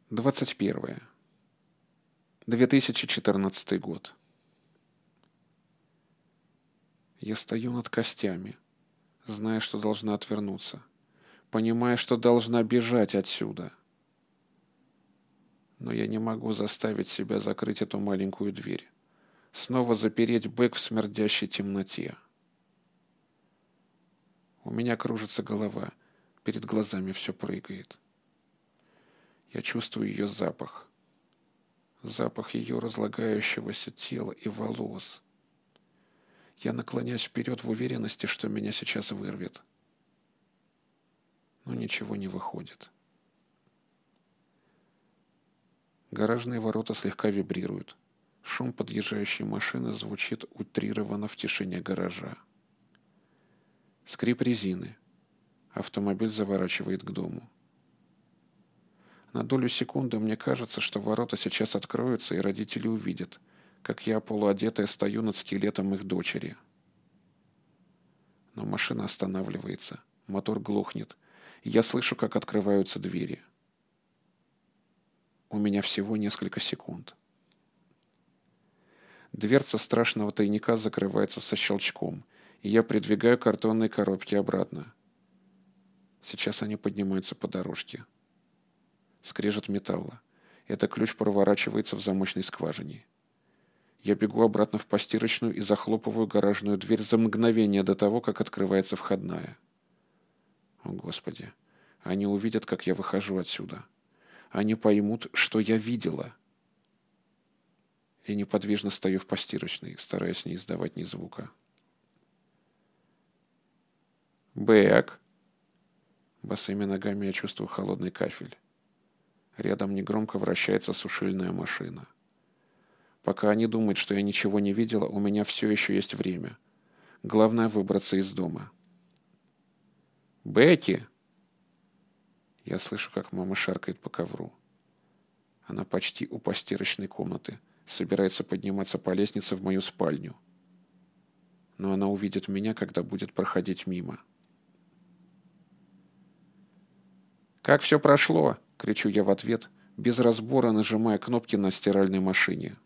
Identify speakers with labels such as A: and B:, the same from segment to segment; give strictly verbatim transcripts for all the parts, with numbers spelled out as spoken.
A: двадцать первое. две тысячи четырнадцатый год. Я стою над костями, зная, что должна отвернуться, понимая, что должна бежать отсюда. Но я не могу заставить себя закрыть эту маленькую дверь, снова запереть Бэк в смердящей темноте. У меня кружится голова, перед глазами все прыгает. Я чувствую ее запах. Запах ее разлагающегося тела и волос. Я наклоняюсь вперед в уверенности, что меня сейчас вырвет. Но ничего не выходит. Гаражные ворота слегка вибрируют. Шум подъезжающей машины звучит утрированно в тишине гаража. Скрип резины. Автомобиль заворачивает к дому. На долю секунды мне кажется, что ворота сейчас откроются, и родители увидят, как я, полуодетая, стою над скелетом их дочери. Но машина останавливается, мотор глохнет, и я слышу, как открываются двери. У меня всего несколько секунд. Дверца страшного тайника закрывается со щелчком, и я придвигаю картонные коробки обратно. Сейчас они поднимаются по дорожке. Скрежет металла. Это ключ проворачивается в замочной скважине. Я бегу обратно в постирочную и захлопываю гаражную дверь за мгновение до того, как открывается входная. О, Господи! Они увидят, как я выхожу отсюда. Они поймут, что я видела. Я неподвижно стою в постирочной, стараясь не издавать ни звука. «Бэк!» Босыми ногами я чувствую холодный кафель. Рядом негромко вращается сушильная машина. Пока они думают, что я ничего не видела, у меня все еще есть время. Главное — выбраться из дома. «Бекки!» Я слышу, как мама шаркает по ковру. Она почти у постирочной комнаты, собирается подниматься по лестнице в мою спальню. Но она увидит меня, когда будет проходить мимо. «Как все прошло?» — кричу я в ответ, без разбора нажимая кнопки на стиральной машине.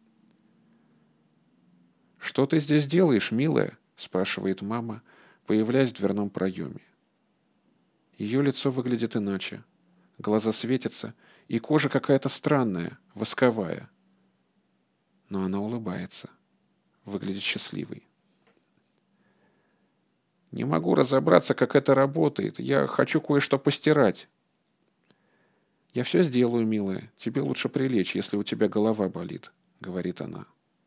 A: «Что ты здесь делаешь, милая?» — спрашивает мама, появляясь в дверном проеме. Ее лицо выглядит иначе. Глаза светятся, и кожа какая-то странная, восковая. Но она улыбается, выглядит счастливой. «Не могу разобраться, как это работает. Я хочу кое-что постирать». «Я все сделаю, милая. Тебе лучше прилечь, если у тебя голова болит», — говорит она.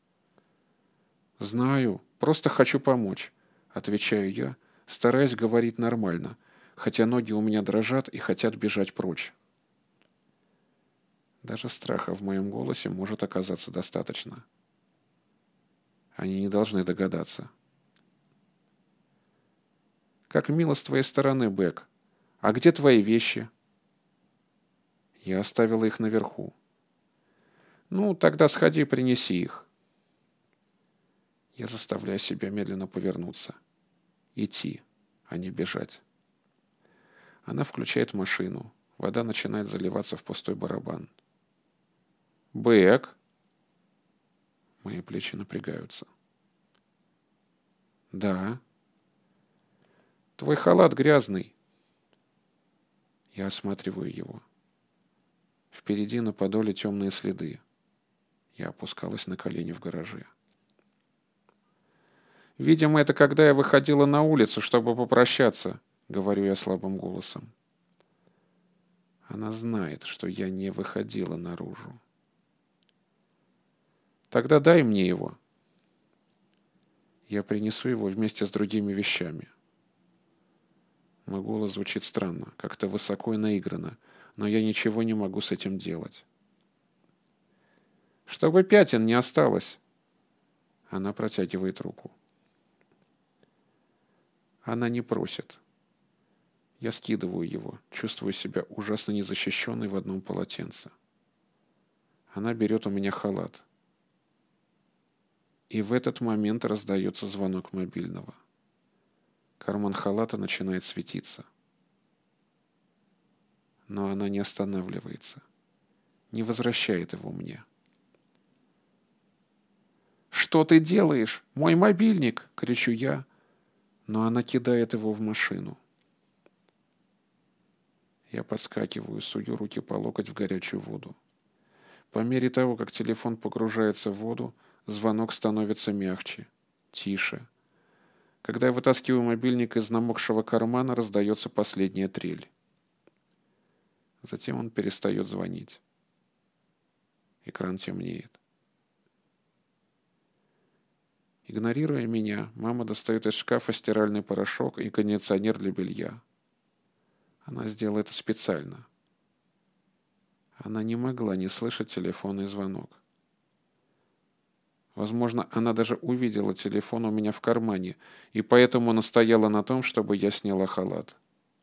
A: «Знаю, просто хочу помочь», — отвечаю я, стараясь говорить нормально, хотя ноги у меня дрожат и хотят бежать прочь. Даже страха в моем голосе может оказаться достаточно. Они не должны догадаться. «Как мило с твоей стороны, Бэк. А где твои вещи?» «Я оставила их наверху». «Ну, тогда сходи и принеси их». Я заставляю себя медленно повернуться. Идти, а не бежать. Она включает машину. Вода начинает заливаться в пустой барабан. «Бэк!» Мои плечи напрягаются. «Да». «Твой халат грязный». Я осматриваю его. Впереди на подоле темные следы. Я опускалась на колени в гараже. «Видимо, это когда я выходила на улицу, чтобы попрощаться», — говорю я слабым голосом. Она знает, что я не выходила наружу. «Тогда дай мне его». Я принесу его вместе с другими вещами. Мой голос звучит странно, как-то высоко и наигранно, но я ничего не могу с этим делать. «Чтобы пятен не осталось». Она протягивает руку. Она не просит. Я скидываю его, чувствую себя ужасно незащищенной в одном полотенце. Она берет у меня халат. И в этот момент раздается звонок мобильного. Карман халата начинает светиться. Но она не останавливается. не возвращает его мне. «Что ты делаешь? Мой мобильник!» — кричу я, но она кидает его в машину. Я подскакиваю, сую руки по локоть в горячую воду. По мере того, как телефон погружается в воду, звонок становится мягче, тише. Когда я вытаскиваю мобильник из намокшего кармана, раздается последняя трель. Затем он перестает звонить. Экран темнеет. Игнорируя меня, мама достает из шкафа стиральный порошок и кондиционер для белья. Она сделала это специально. Она не могла не слышать телефонный звонок. Возможно, она даже увидела телефон у меня в кармане, и поэтому настояла на том, чтобы я сняла халат.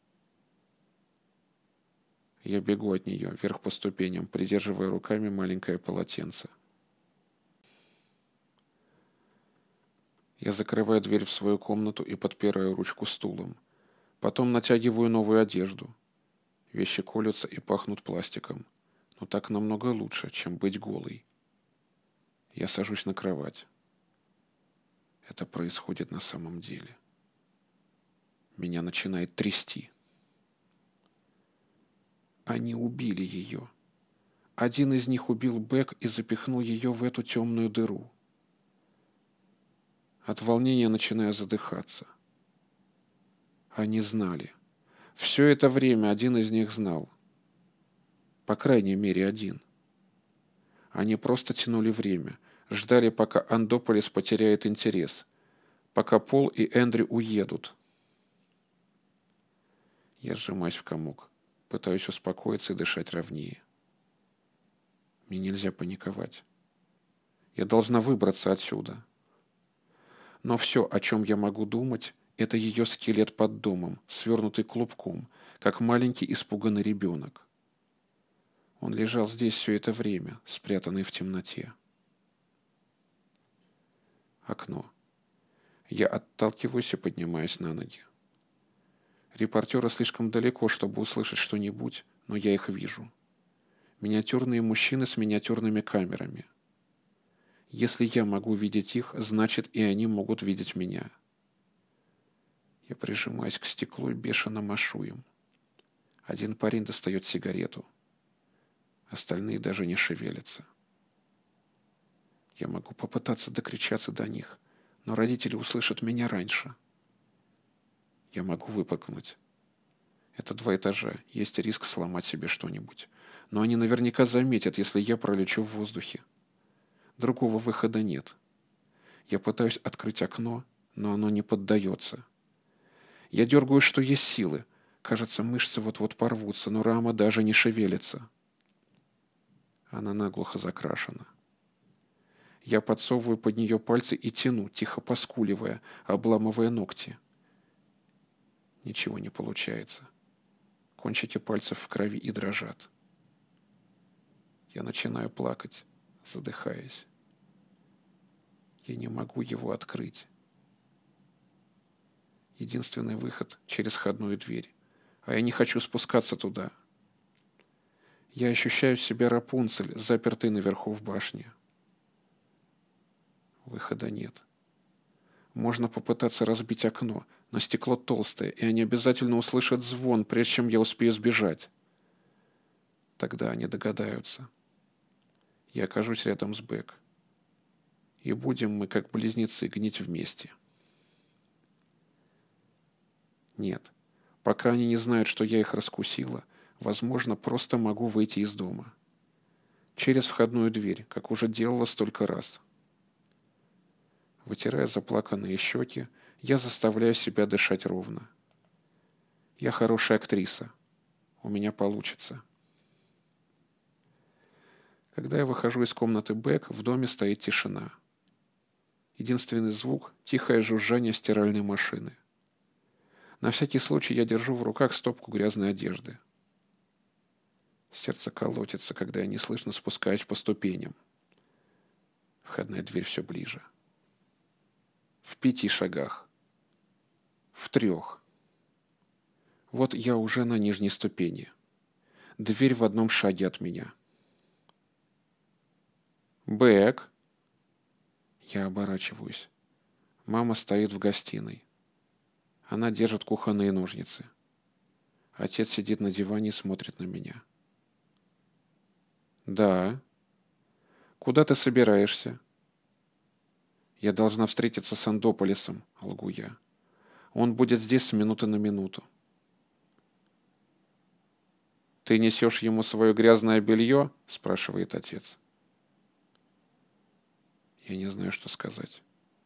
A: Я бегу от нее вверх по ступеням, придерживая руками маленькое полотенце. Я закрываю дверь в свою комнату и подпираю ручку стулом. Потом натягиваю новую одежду. Вещи колются и пахнут пластиком. Но так намного лучше, чем быть голой. Я сажусь на кровать. Это происходит на самом деле. Меня начинает трясти. Они убили ее. Один из них убил Бек и запихнул ее в эту темную дыру. От волнения начинаю задыхаться. Они знали. Все это время один из них знал. По крайней мере, один. Они просто тянули время, ждали, пока Андополис потеряет интерес, пока Пол и Эндрю уедут. Я сжимаюсь в комок, пытаюсь успокоиться и дышать ровнее. Мне нельзя паниковать. Я должна выбраться отсюда. Но все, о чем я могу думать, это ее скелет под домом, свернутый клубком, как маленький испуганный ребенок. Он лежал здесь все это время, спрятанный в темноте. Окно. Я отталкиваюсь и поднимаюсь на ноги. Репортеры слишком далеко, чтобы услышать что-нибудь, но я их вижу. Миниатюрные мужчины с миниатюрными камерами. Если я могу видеть их, значит и они могут видеть меня. Я прижимаюсь к стеклу и бешено машу им. Один парень достает сигарету. Остальные даже не шевелятся. Я могу попытаться докричаться до них, но родители услышат меня раньше. Я могу выпрыгнуть. Это два этажа, есть риск сломать себе что-нибудь. Но они наверняка заметят, если я пролечу в воздухе. Другого выхода нет. Я пытаюсь открыть окно, но оно не поддается. Я дергаю, что есть силы. Кажется, мышцы вот-вот порвутся, но рама даже не шевелится. Она наглухо закрашена. Я подсовываю под нее пальцы и тяну, тихо поскуливая, обламывая ногти. Ничего не получается. Кончики пальцев в крови и дрожат. Я начинаю плакать, задыхаясь. Я не могу его открыть. Единственный выход через входную дверь, а я не хочу спускаться туда. Я ощущаю себя Рапунцель, запертой наверху в башне. Выхода нет. Можно попытаться разбить окно, но стекло толстое, и они обязательно услышат звон, прежде чем я успею сбежать. Тогда они догадаются. Я окажусь рядом с Бек. И будем мы, как близнецы, гнить вместе. Нет. Пока они не знают, что я их раскусила, возможно, просто могу выйти из дома. Через входную дверь, как уже делала столько раз. Вытирая заплаканные щеки, я заставляю себя дышать ровно. Я хорошая актриса. У меня получится. Когда я выхожу из комнаты Бек, в доме стоит тишина. Единственный звук — тихое жужжание стиральной машины. На всякий случай я держу в руках стопку грязной одежды. Сердце колотится, когда я неслышно спускаюсь по ступеням. Входная дверь все ближе. В пяти шагах. В трех. Вот я уже на нижней ступени. Дверь в одном шаге от меня. Бэк. Я оборачиваюсь. Мама стоит в гостиной. Она держит кухонные ножницы. Отец сидит на диване и смотрит на меня. Да. Куда ты собираешься? Я должна встретиться с Андополисом, лгу я. Он будет здесь с минуты на минуту. Ты несешь ему свое грязное белье? Спрашивает отец. Я не знаю, что сказать.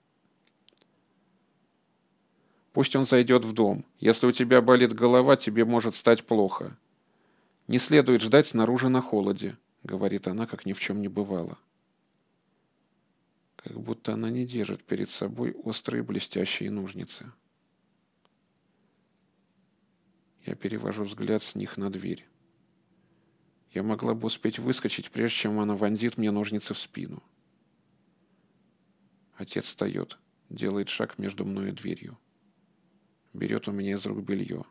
A: Пусть он зайдет в дом. Если у тебя болит голова, тебе может стать плохо. Не следует ждать снаружи на холоде, говорит она, как ни в чем не бывало. Как будто она не держит перед собой острые блестящие ножницы. Я перевожу взгляд с них на дверь. Я могла бы успеть выскочить, прежде чем она вонзит мне ножницы в спину. Отец встает, делает шаг между мной и дверью. Берет у меня из рук белье.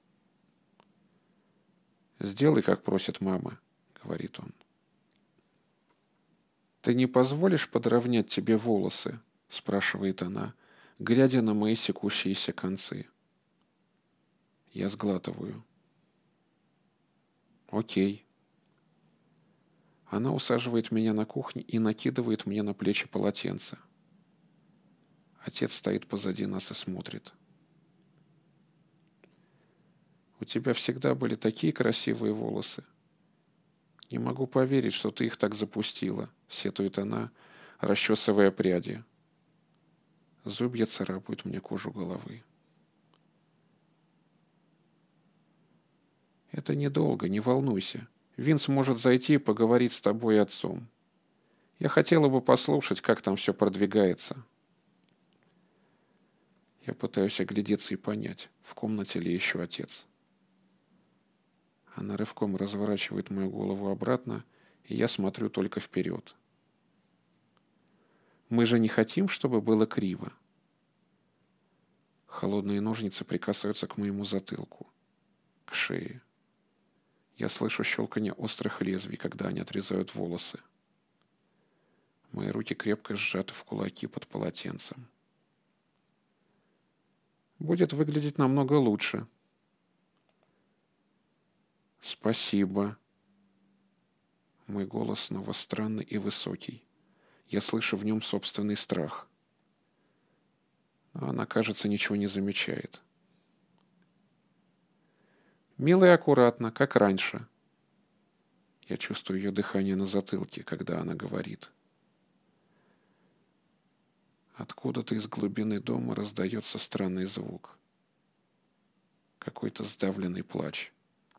A: «Сделай, как просит мама», — говорит он. «Ты не позволишь подровнять тебе волосы?» — спрашивает она, глядя на мои секущиеся концы. Я сглатываю. «Окей». Она усаживает меня на кухне и накидывает мне на плечи полотенце. Отец стоит позади нас и смотрит. «У тебя всегда были такие красивые волосы. Не могу поверить, что ты их так запустила», — сетует она, расчесывая пряди. Зубья царапают мне кожу головы. «Это недолго, не волнуйся. Винс может зайти и поговорить с тобой и отцом. Я хотела бы послушать, как там все продвигается». Я пытаюсь оглядеться и понять, в комнате ли еще отец. Она рывком разворачивает мою голову обратно, и я смотрю только вперед. Мы же не хотим, чтобы было криво. Холодные ножницы прикасаются к моему затылку, к шее. Я слышу щелканье острых лезвий, когда они отрезают волосы. Мои руки крепко сжаты в кулаки под полотенцем. Будет выглядеть намного лучше. Спасибо. Мой голос снова странный и высокий. Я слышу в нем собственный страх. Но она, кажется, ничего не замечает. Мило и аккуратно, как раньше. Я чувствую ее дыхание на затылке, когда она говорит. Откуда-то из глубины дома раздается странный звук. Какой-то сдавленный плач.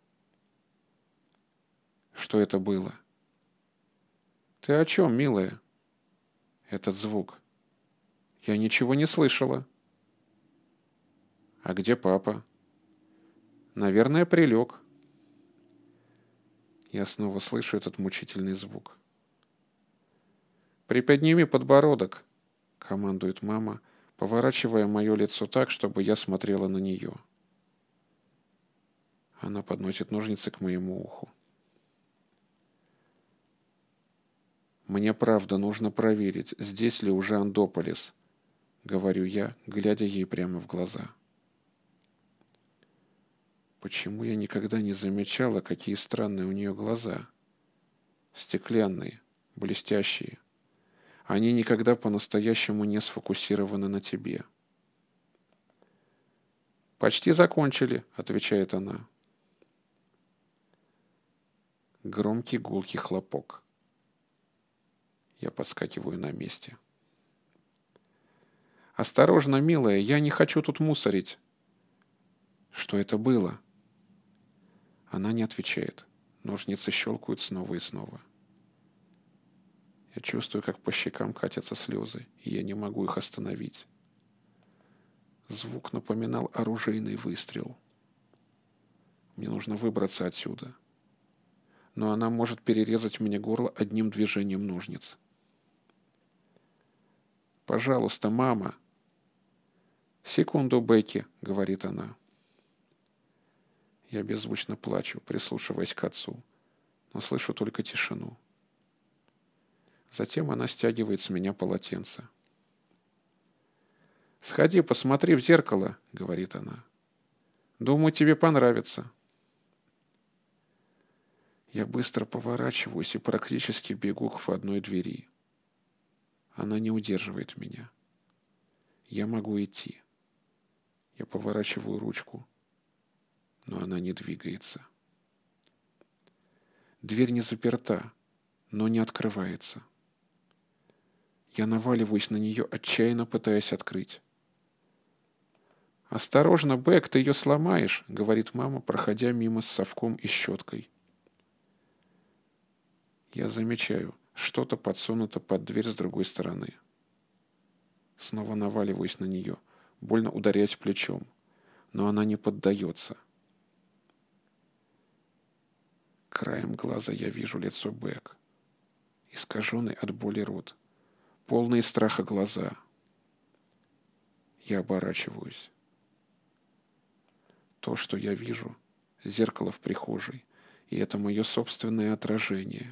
A: Что это было? Ты о чем, милая? Этот звук. Я ничего не слышала. А где папа? Наверное, прилег. Я снова слышу этот мучительный звук. «Приподними подбородок», — командует мама, поворачивая мое лицо так, чтобы я смотрела на нее. Она подносит ножницы к моему уху. «Мне правда нужно проверить, здесь ли уже Андополис», — говорю я, глядя ей прямо в глаза. Почему я никогда не замечала, какие странные у нее глаза? Стеклянные, блестящие. Они никогда по-настоящему не сфокусированы на тебе. «Почти закончили», — отвечает она. Громкий гулкий хлопок. Я подскакиваю на месте. «Осторожно, милая, я не хочу тут мусорить». «Что это было?» Она не отвечает. Ножницы щелкают снова и снова. Я чувствую, как по щекам катятся слезы, и я не могу их остановить. Звук напоминал оружейный выстрел. Мне нужно выбраться отсюда. Но она может перерезать мне горло одним движением ножниц. «Пожалуйста, мама!» «Секунду, Бекки», — говорит она. Я беззвучно плачу, прислушиваясь к отцу, но слышу только тишину. Затем она стягивает с меня полотенце. «Сходи, посмотри в зеркало», — говорит она. «Думаю, тебе понравится». Я быстро поворачиваюсь и практически бегу к входной двери. Она не удерживает меня. Я могу идти. Я поворачиваю ручку, но она не двигается. Дверь не заперта, но не открывается. Я наваливаюсь на нее, отчаянно пытаясь открыть. «Осторожно, Бэк, ты ее сломаешь», — говорит мама, проходя мимо с совком и щеткой. Я замечаю, что-то подсунуто под дверь с другой стороны. Снова наваливаюсь на нее, больно ударяясь плечом, но она не поддается. Краем глаза я вижу лицо Бэк, искаженный от боли рот, полные страха глаза. Я оборачиваюсь. То, что я вижу, зеркало в прихожей, и это мое собственное отражение.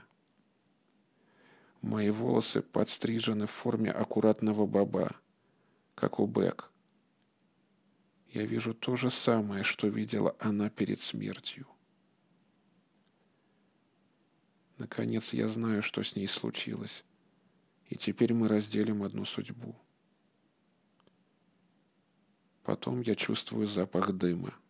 A: Мои волосы подстрижены в форме аккуратного боба, как у Бэк. Я вижу то же самое, что видела она перед смертью. Наконец я знаю, что с ней случилось, и теперь мы разделим одну судьбу. Потом я чувствую запах дыма.